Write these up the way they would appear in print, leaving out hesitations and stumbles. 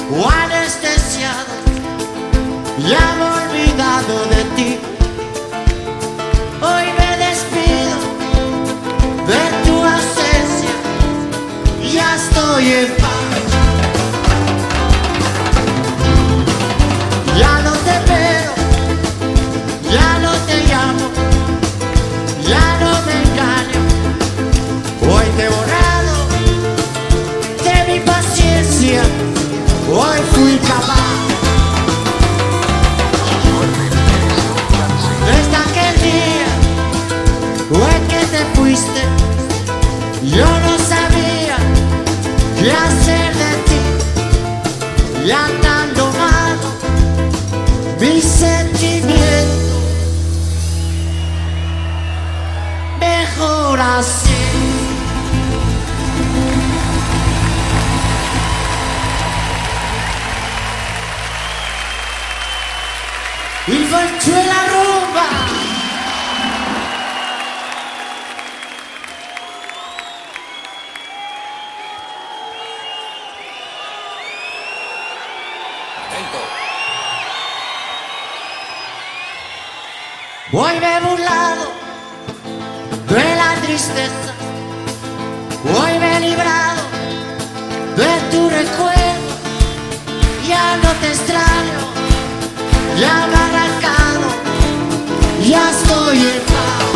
o anestesiado, ya me he olvidado de ti. Hoy me despido de tu ausencia, ya estoy en paz. Ya no te veo, ya no te llamo, ya no me engaño. Hoy te he borrado de mi paciencia, hoy fui capaz. Desde aquel día en que te fuiste, yo no sabía qué hacer de ti, y andando mal mi sentimiento, mejor así. Y volvió la rumba. Hoy me he burlado de la tristeza, hoy me he librado de tu recuerdo, ya no te extraño, ya me he arrancado, ya estoy en paz.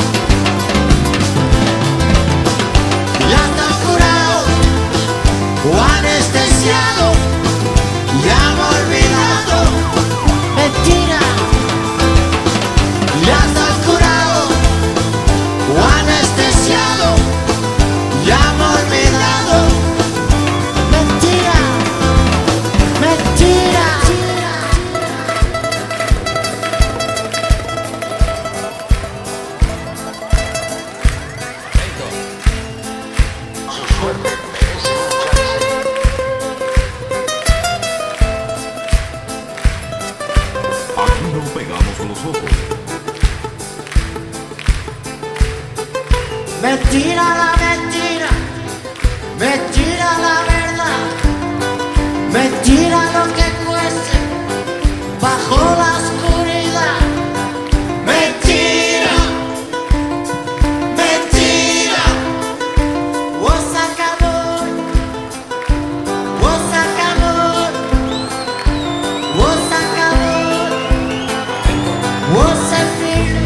Ya está curado o anestesiado, ya me he olvidado, mentira. Ya está curado o anestesiado, ya me he olvidado, mentira, mentira. Aquí no pegamos los ojos. Mentira la mentira, mentira la verdad, mentira lo que cueste bajo la oscuridad. Mentira, mentira, vos acabó, vos acabó, vos acabó, vos se fin.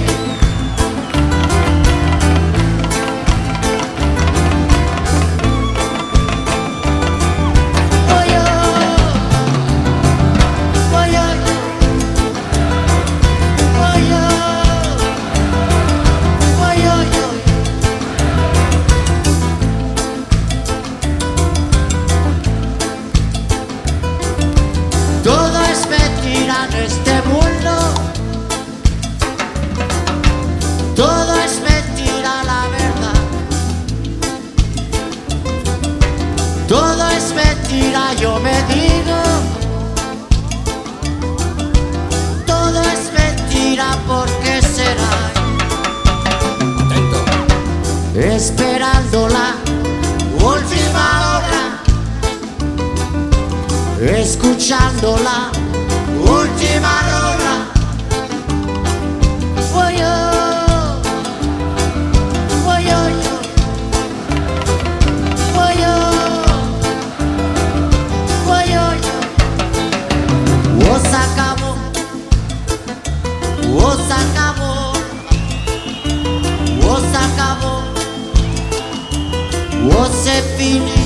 Todo es mentira en este mundo, todo es mentira la verdad, todo es mentira yo me digo, todo es mentira porque será, esperando la última hora, escuchando la última rola. Voy yo, voy yo, voy yo, voy yo. Vos acabó, vos acabó, vos acabó, vos se fini.